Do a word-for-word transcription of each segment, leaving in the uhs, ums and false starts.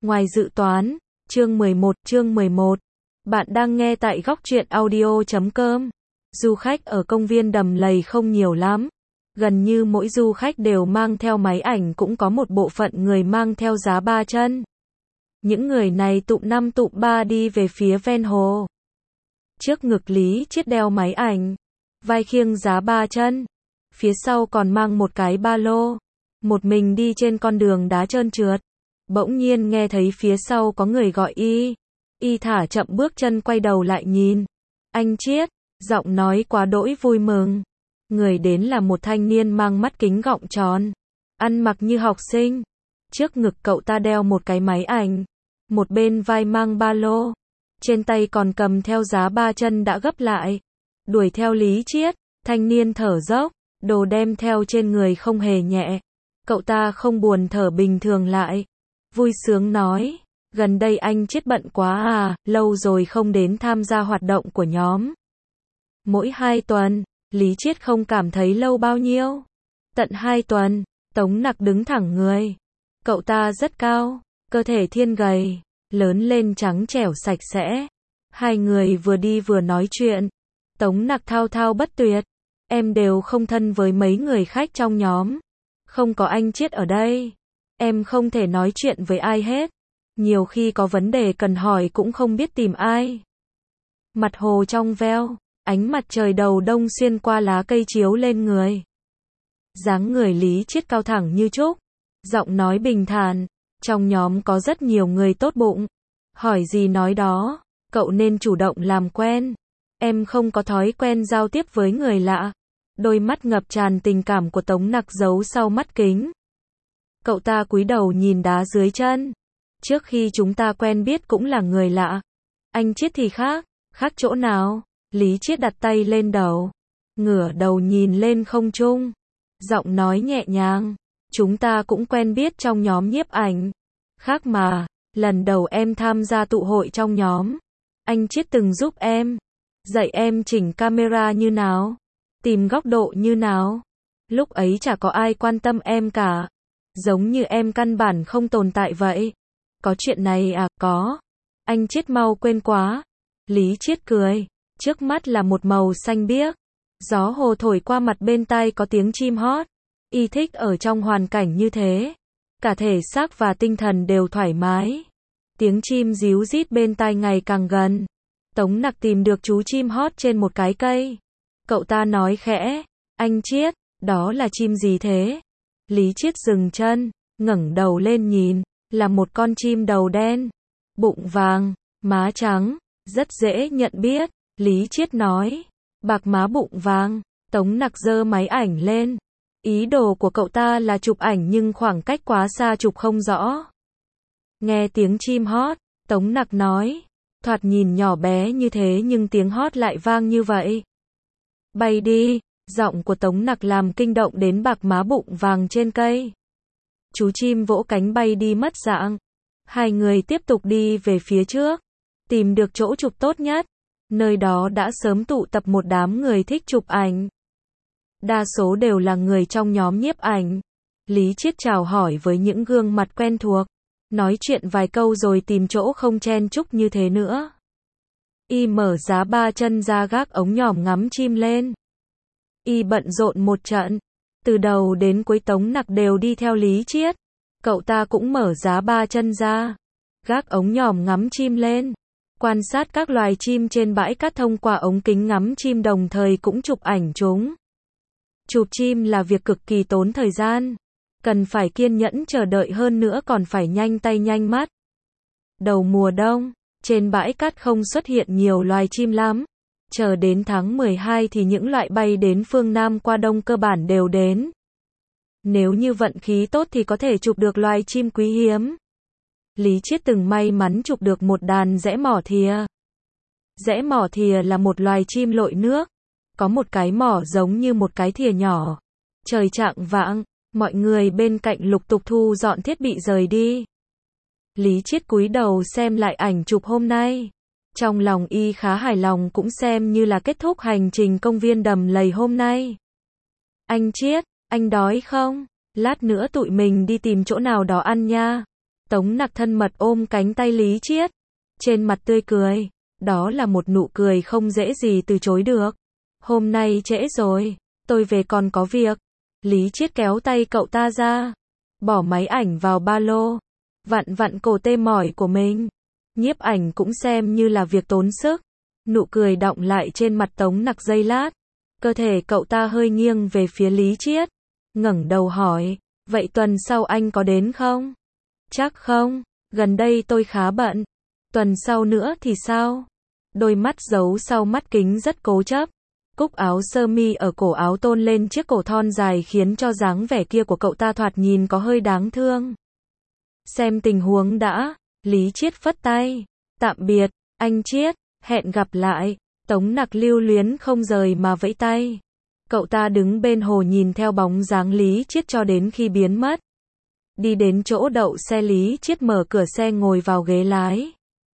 Ngoài dự toán, chương mười một, chương mười một. Bạn đang nghe tại góc truyện audio chấm com. Du khách ở công viên Đầm Lầy không nhiều lắm. Gần như mỗi du khách đều mang theo máy ảnh, cũng có một bộ phận người mang theo giá ba chân. Những người này tụm năm tụm ba đi về phía ven hồ. Trước ngực Lý Chiết đeo máy ảnh, vai khiêng giá ba chân, phía sau còn mang một cái ba lô. Một mình đi trên con đường đá trơn trượt. Bỗng nhiên nghe thấy phía sau có người gọi y. Y thả chậm bước chân quay đầu lại nhìn. Anh Chiết, giọng nói quá đỗi vui mừng. Người đến là một thanh niên mang mắt kính gọng tròn, ăn mặc như học sinh. Trước ngực cậu ta đeo một cái máy ảnh, một bên vai mang ba lô, trên tay còn cầm theo giá ba chân đã gấp lại. Đuổi theo Lý Chiết, thanh niên thở dốc, đồ đem theo trên người không hề nhẹ. Cậu ta không buồn thở bình thường lại, vui sướng nói, gần đây anh Chiết bận quá à, lâu rồi không đến tham gia hoạt động của nhóm. Mỗi hai tuần, Lý Chiết không cảm thấy lâu bao nhiêu. Tận hai tuần, Tống Nặc đứng thẳng người. Cậu ta rất cao, cơ thể thiên gầy, lớn lên trắng trẻo sạch sẽ. Hai người vừa đi vừa nói chuyện. Tống Nặc thao thao bất tuyệt. Em đều không thân với mấy người khách trong nhóm. Không có anh Chiết ở đây, em không thể nói chuyện với ai hết. Nhiều khi có vấn đề cần hỏi cũng không biết tìm ai. Mặt hồ trong veo, ánh mặt trời đầu đông xuyên qua lá cây chiếu lên người. Dáng người Lý Chiết cao thẳng như trúc, giọng nói bình thản. Trong nhóm có rất nhiều người tốt bụng, hỏi gì nói đó, cậu nên chủ động làm quen. Em không có thói quen giao tiếp với người lạ. Đôi mắt ngập tràn tình cảm của Tống Nặc giấu sau mắt kính. Cậu ta cúi đầu nhìn đá dưới chân. Trước khi chúng ta quen biết cũng là người lạ. Anh Chiết thì khác. Khác chỗ nào? Lý Chiết đặt tay lên đầu, ngửa đầu nhìn lên không trung, giọng nói nhẹ nhàng. Chúng ta cũng quen biết trong nhóm nhiếp ảnh. Khác mà, lần đầu em tham gia tụ hội trong nhóm, anh Chiết từng giúp em, dạy em chỉnh camera như nào, tìm góc độ như nào. Lúc ấy chả có ai quan tâm em cả. Giống như em căn bản không tồn tại vậy. Có chuyện này à? Có. Anh Chiết mau quên quá. Lý Chiết cười. Trước mắt là một màu xanh biếc. Gió hồ thổi qua mặt, bên tai có tiếng chim hót. Y thích ở trong hoàn cảnh như thế. Cả thể xác và tinh thần đều thoải mái. Tiếng chim ríu rít bên tai ngày càng gần. Tống Nặc tìm được chú chim hót trên một cái cây. Cậu ta nói khẽ, anh Chiết, đó là chim gì thế? Lý Chiết dừng chân, ngẩng đầu lên nhìn, là một con chim đầu đen, bụng vàng, má trắng, rất dễ nhận biết. Lý Chiết nói, bạc má bụng vàng. Tống Nặc giơ máy ảnh lên. Ý đồ của cậu ta là chụp ảnh nhưng khoảng cách quá xa chụp không rõ. Nghe tiếng chim hót, Tống Nặc nói, thoạt nhìn nhỏ bé như thế nhưng tiếng hót lại vang như vậy. Bay đi. Giọng của Tống Nặc làm kinh động đến bạc má bụng vàng trên cây. Chú chim vỗ cánh bay đi mất dạng. Hai người tiếp tục đi về phía trước, tìm được chỗ chụp tốt nhất. Nơi đó đã sớm tụ tập một đám người thích chụp ảnh. Đa số đều là người trong nhóm nhiếp ảnh. Lý Chiết chào hỏi với những gương mặt quen thuộc, nói chuyện vài câu rồi tìm chỗ không chen chúc như thế nữa. Y mở giá ba chân ra gác ống nhòm ngắm chim lên. Y bận rộn một trận. Từ đầu đến cuối Tống Nặc đều đi theo Lý Chiết. Cậu ta cũng mở giá ba chân ra, gác ống nhòm ngắm chim lên, quan sát các loài chim trên bãi cát thông qua ống kính ngắm chim, đồng thời cũng chụp ảnh chúng. Chụp chim là việc cực kỳ tốn thời gian. Cần phải kiên nhẫn chờ đợi, hơn nữa còn phải nhanh tay nhanh mắt. Đầu mùa đông, trên bãi cát không xuất hiện nhiều loài chim lắm. Chờ đến tháng mười hai thì những loại bay đến phương Nam qua Đông cơ bản đều đến. Nếu như vận khí tốt thì có thể chụp được loài chim quý hiếm. Lý Chiết từng may mắn chụp được một đàn dẽ mỏ thìa. Dẽ mỏ thìa là một loài chim lội nước. Có một cái mỏ giống như một cái thìa nhỏ. Trời chạng vạng, mọi người bên cạnh lục tục thu dọn thiết bị rời đi. Lý Chiết cúi đầu xem lại ảnh chụp hôm nay. Trong lòng y khá hài lòng, cũng xem như là kết thúc hành trình công viên Đầm Lầy hôm nay. Anh Chiết, anh đói không? Lát nữa tụi mình đi tìm chỗ nào đó ăn nha. Tống Nặc thân mật ôm cánh tay Lý Chiết, trên mặt tươi cười, đó là một nụ cười không dễ gì từ chối được. Hôm nay trễ rồi, tôi về còn có việc. Lý Chiết kéo tay cậu ta ra, bỏ máy ảnh vào ba lô, vặn vặn cổ tê mỏi của mình. Nhiếp ảnh cũng xem như là việc tốn sức. Nụ cười đọng lại trên mặt Tống Nặc giây lát. Cơ thể cậu ta hơi nghiêng về phía Lý Chiết, ngẩng đầu hỏi, vậy tuần sau anh có đến không? Chắc không, gần đây tôi khá bận. Tuần sau nữa thì sao? Đôi mắt giấu sau mắt kính rất cố chấp. Cúc áo sơ mi ở cổ áo tôn lên chiếc cổ thon dài khiến cho dáng vẻ kia của cậu ta thoạt nhìn có hơi đáng thương. Xem tình huống đã, Lý Chiết phất tay. Tạm biệt, anh Chiết, hẹn gặp lại. Tống Nặc lưu luyến không rời mà vẫy tay. Cậu ta đứng bên hồ nhìn theo bóng dáng Lý Chiết cho đến khi biến mất. Đi đến chỗ đậu xe, Lý Chiết mở cửa xe ngồi vào ghế lái.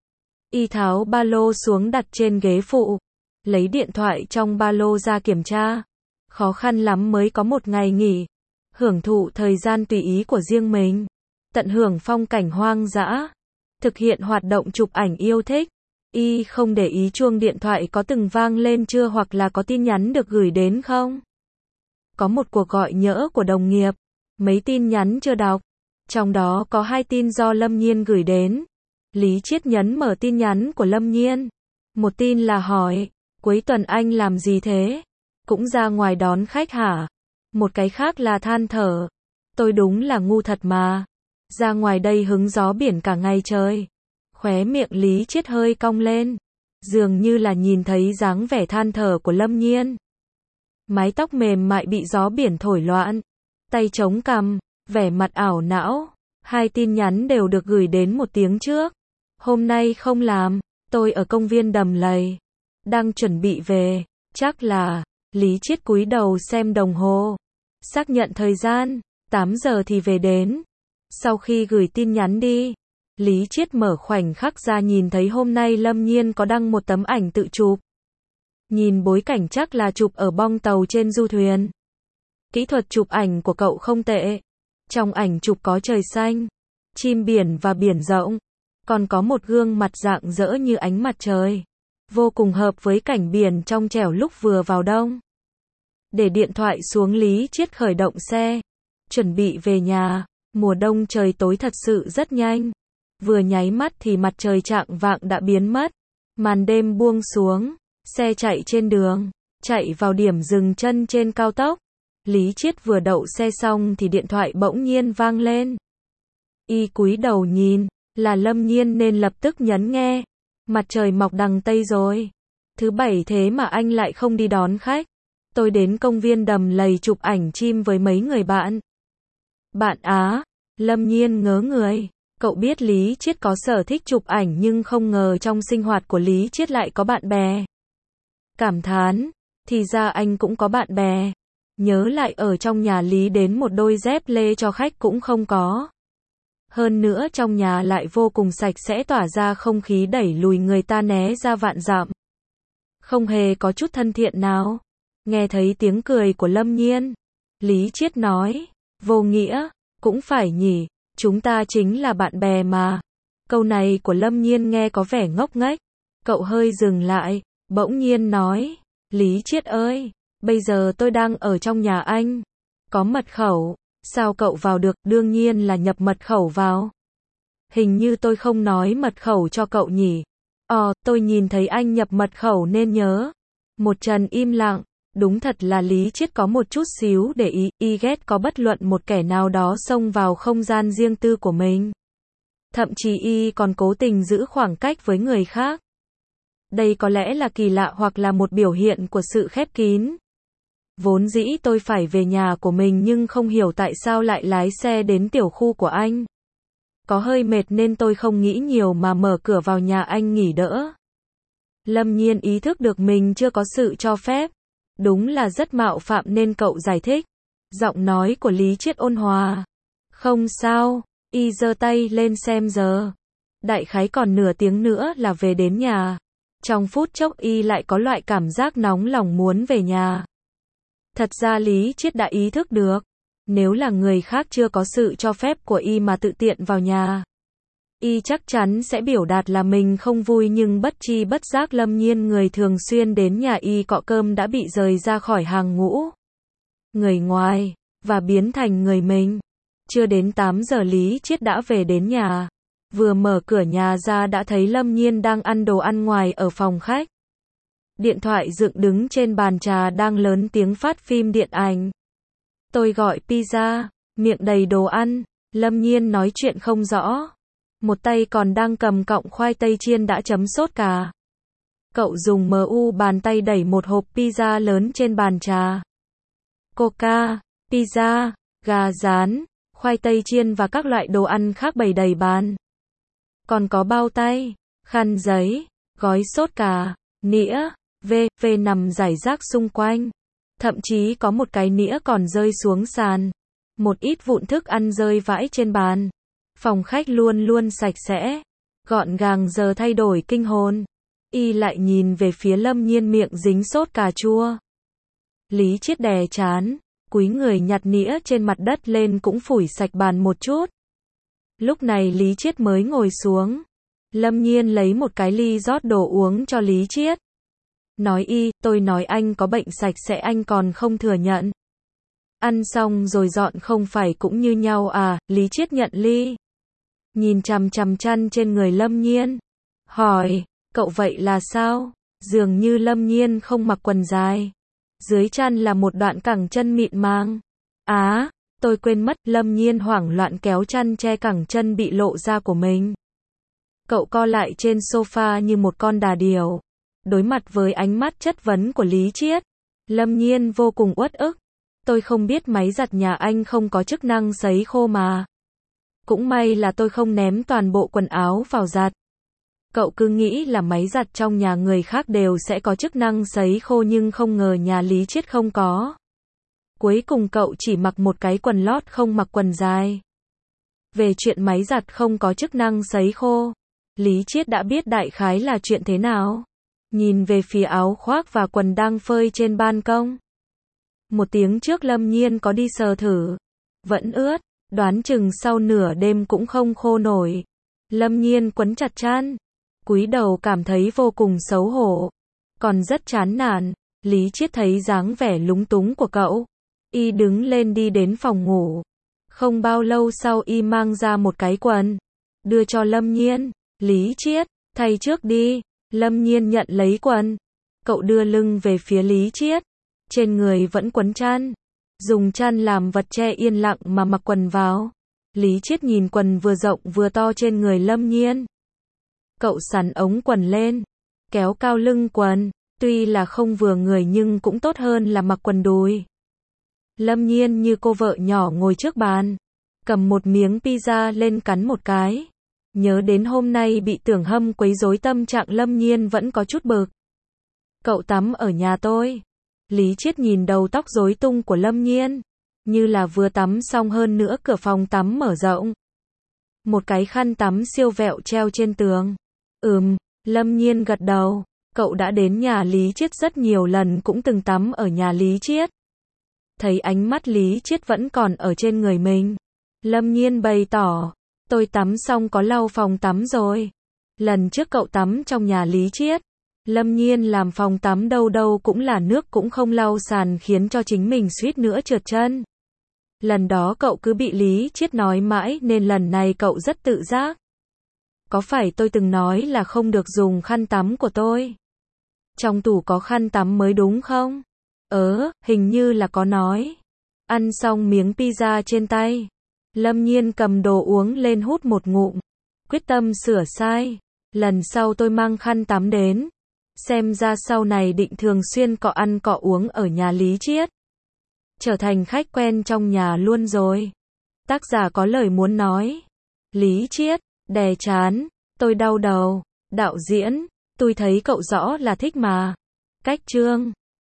Y tháo ba lô xuống đặt trên ghế phụ. Lấy điện thoại trong ba lô ra kiểm tra. Khó khăn lắm mới có một ngày nghỉ. Hưởng thụ thời gian tùy ý của riêng mình. Tận hưởng phong cảnh hoang dã. Thực hiện hoạt động chụp ảnh yêu thích. Y không để ý chuông điện thoại có từng vang lên chưa hoặc là có tin nhắn được gửi đến không. Có một cuộc gọi nhỡ của đồng nghiệp. Mấy tin nhắn chưa đọc. Trong đó có hai tin do Lâm Nhiên gửi đến. Lý Chiết nhấn mở tin nhắn của Lâm Nhiên. Một tin là hỏi, cuối tuần anh làm gì thế? Cũng ra ngoài đón khách hả? Một cái khác là than thở. Tôi đúng là ngu thật mà. Ra ngoài đây hứng gió biển cả ngày trời. Khóe miệng Lý Chiết hơi cong lên. Dường như là nhìn thấy dáng vẻ than thở của Lâm Nhiên. Mái tóc mềm mại bị gió biển thổi loạn. Tay chống cằm, vẻ mặt ảo não. Hai tin nhắn đều được gửi đến một tiếng trước. Hôm nay không làm, tôi ở công viên Đầm Lầy. Đang chuẩn bị về, chắc là. Lý Chiết cúi đầu xem đồng hồ. Xác nhận thời gian, tám giờ thì về đến. Sau khi gửi tin nhắn đi, Lý Chiết mở khoảnh khắc ra nhìn thấy hôm nay Lâm Nhiên có đăng một tấm ảnh tự chụp. Nhìn bối cảnh chắc là chụp ở bong tàu trên du thuyền. Kỹ thuật chụp ảnh của cậu không tệ. Trong ảnh chụp có trời xanh, chim biển và biển rộng. Còn có một gương mặt rạng rỡ như ánh mặt trời. Vô cùng hợp với cảnh biển trong trẻo lúc vừa vào đông. Để điện thoại xuống, Lý Chiết khởi động xe. Chuẩn bị về nhà. Mùa đông trời tối thật sự rất nhanh. Vừa nháy mắt thì mặt trời chạng vạng đã biến mất. Màn đêm buông xuống. Xe chạy trên đường. Chạy vào điểm dừng chân trên cao tốc. Lý Chiết vừa đậu xe xong thì điện thoại bỗng nhiên vang lên. Y cúi đầu nhìn. Là Lâm Nhiên nên lập tức nhấn nghe. Mặt trời mọc đằng Tây rồi. Thứ bảy thế mà anh lại không đi đón khách. Tôi đến công viên Đầm Lầy chụp ảnh chim với mấy người bạn. Bạn á? Lâm Nhiên ngớ người. Cậu biết Lý Chiết có sở thích chụp ảnh nhưng không ngờ trong sinh hoạt của Lý Chiết lại có bạn bè. Cảm thán. Thì ra anh cũng có bạn bè. Nhớ lại ở trong nhà Lý đến một đôi dép lê cho khách cũng không có. Hơn nữa trong nhà lại vô cùng sạch sẽ, tỏa ra không khí đẩy lùi người ta né ra vạn dặm. Không hề có chút thân thiện nào. Nghe thấy tiếng cười của Lâm Nhiên. Lý Chiết nói. Vô nghĩa. Cũng phải nhỉ. Chúng ta chính là bạn bè mà. Câu này của Lâm Nhiên nghe có vẻ ngốc nghếch. Cậu hơi dừng lại. Bỗng nhiên nói. Lý Chiết ơi. Bây giờ tôi đang ở trong nhà anh. Có mật khẩu. Sao cậu vào được? Đương nhiên là nhập mật khẩu vào. Hình như tôi không nói mật khẩu cho cậu nhỉ. Ờ, tôi nhìn thấy anh nhập mật khẩu nên nhớ. Một trận im lặng. Đúng thật là Lý Chiết có một chút xíu để ý, y ghét có bất luận một kẻ nào đó xông vào không gian riêng tư của mình. Thậm chí y còn cố tình giữ khoảng cách với người khác. Đây có lẽ là kỳ lạ hoặc là một biểu hiện của sự khép kín. Vốn dĩ tôi phải về nhà của mình nhưng không hiểu tại sao lại lái xe đến tiểu khu của anh. Có hơi mệt nên tôi không nghĩ nhiều mà mở cửa vào nhà anh nghỉ đỡ. Lâm Nhiên ý thức được mình chưa có sự cho phép. Đúng là rất mạo phạm nên cậu giải thích. Giọng nói của Lý Chiết ôn hòa. Không sao, y giơ tay lên xem giờ. Đại khái còn nửa tiếng nữa là về đến nhà. Trong phút chốc y lại có loại cảm giác nóng lòng muốn về nhà. Thật ra Lý Chiết đã ý thức được. Nếu là người khác chưa có sự cho phép của y mà tự tiện vào nhà, Y chắc chắn sẽ biểu đạt là mình không vui, nhưng bất chi bất giác Lâm Nhiên, người thường xuyên đến nhà Y cọ cơm, đã bị rời ra khỏi hàng ngũ người ngoài và biến thành người mình. Chưa đến tám giờ Lý Chiết đã về đến nhà. Vừa mở cửa nhà ra đã thấy Lâm Nhiên đang ăn đồ ăn ngoài ở phòng khách. Điện thoại dựng đứng trên bàn trà đang lớn tiếng phát phim điện ảnh. Tôi gọi pizza, miệng đầy đồ ăn. Lâm Nhiên nói chuyện không rõ. Một tay còn đang cầm cọng khoai tây chiên đã chấm sốt cà. Cậu dùng mu bàn tay đẩy một hộp pizza lớn trên bàn trà. Coca, pizza, gà rán, khoai tây chiên và các loại đồ ăn khác bày đầy bàn. Còn có bao tay, khăn giấy, gói sốt cà, nĩa, v, v nằm rải rác xung quanh. Thậm chí có một cái nĩa còn rơi xuống sàn. Một ít vụn thức ăn rơi vãi trên bàn. Phòng khách luôn luôn sạch sẽ, gọn gàng giờ thay đổi kinh hồn. Y lại nhìn về phía Lâm Nhiên, miệng dính sốt cà chua. Lý Chiết đè chán, cúi người nhặt nĩa trên mặt đất lên cũng phủi sạch bàn một chút. Lúc này Lý Chiết mới ngồi xuống. Lâm Nhiên lấy một cái ly rót đồ uống cho Lý Chiết. Nói: Y, tôi nói anh có bệnh sạch sẽ anh còn không thừa nhận. Ăn xong rồi dọn không phải cũng như nhau à? Lý Chiết nhận ly. Nhìn chằm chằm chăn trên người Lâm Nhiên. Hỏi, cậu vậy là sao? Dường như Lâm Nhiên không mặc quần dài. Dưới chăn là một đoạn cẳng chân mịn màng. Á, tôi quên mất. Lâm Nhiên hoảng loạn kéo chăn che cẳng chân bị lộ ra của mình. Cậu co lại trên sofa như một con đà điểu. Đối mặt với ánh mắt chất vấn của Lý Chiết, Lâm Nhiên vô cùng uất ức. Tôi không biết máy giặt nhà anh không có chức năng sấy khô mà. Cũng may là tôi không ném toàn bộ quần áo vào giặt. Cậu cứ nghĩ là máy giặt trong nhà người khác đều sẽ có chức năng sấy khô, nhưng không ngờ nhà Lý Chiết không có. Cuối cùng cậu chỉ mặc một cái quần lót, không mặc quần dài. Về chuyện máy giặt không có chức năng sấy khô, Lý Chiết đã biết đại khái là chuyện thế nào. Nhìn về phía áo khoác và quần đang phơi trên ban công. Một tiếng trước Lâm Nhiên có đi sờ thử. Vẫn ướt, đoán chừng sau nửa đêm cũng không khô nổi. Lâm Nhiên quấn chặt chăn, cúi đầu cảm thấy vô cùng xấu hổ. Còn rất chán nản. Lý Chiết thấy dáng vẻ lúng túng của cậu. Y đứng lên đi đến phòng ngủ. Không bao lâu sau Y mang ra một cái quần. Đưa cho Lâm Nhiên. Lý Chiết, thay trước đi. Lâm Nhiên nhận lấy quần. Cậu đưa lưng về phía Lý Chiết. Trên người vẫn quấn chăn. Dùng chăn làm vật che, yên lặng mà mặc quần vào. Lý Chiết nhìn quần vừa rộng vừa to trên người Lâm Nhiên. Cậu sắn ống quần lên. Kéo cao lưng quần. Tuy là không vừa người nhưng cũng tốt hơn là mặc quần đùi. Lâm Nhiên như cô vợ nhỏ ngồi trước bàn. Cầm một miếng pizza lên cắn một cái. Nhớ đến hôm nay bị Tưởng Hâm quấy rối, tâm trạng Lâm Nhiên vẫn có chút bực. Cậu tắm ở nhà tôi. Lý Chiết nhìn đầu tóc rối tung của Lâm Nhiên. Như là vừa tắm xong, hơn nữa cửa phòng tắm mở rộng. Một cái khăn tắm siêu vẹo treo trên tường. Ừm, Lâm Nhiên gật đầu. Cậu đã đến nhà Lý Chiết rất nhiều lần, cũng từng tắm ở nhà Lý Chiết. Thấy ánh mắt Lý Chiết vẫn còn ở trên người mình. Lâm Nhiên bày tỏ. Tôi tắm xong có lau phòng tắm rồi. Lần trước cậu tắm trong nhà Lý Chiết, Lâm Nhiên làm phòng tắm đâu đâu cũng là nước, cũng không lau sàn, khiến cho chính mình suýt nữa trượt chân. Lần đó cậu cứ bị Lý Chiết nói mãi nên lần này cậu rất tự giác. Có phải tôi từng nói là không được dùng khăn tắm của tôi? Trong tủ có khăn tắm mới đúng không? Ờ, hình như là có nói. Ăn xong miếng pizza trên tay, Lâm Nhiên cầm đồ uống lên hút một ngụm. Quyết tâm sửa sai. Lần sau tôi mang khăn tắm đến. Xem ra sau này định thường xuyên cọ ăn cọ uống ở nhà Lý Chiết. Trở thành khách quen trong nhà luôn rồi. Tác giả có lời muốn nói. Lý Chiết, đè chán. Tôi đau đầu. Đạo diễn, tôi thấy cậu rõ là thích mà. Cách chương.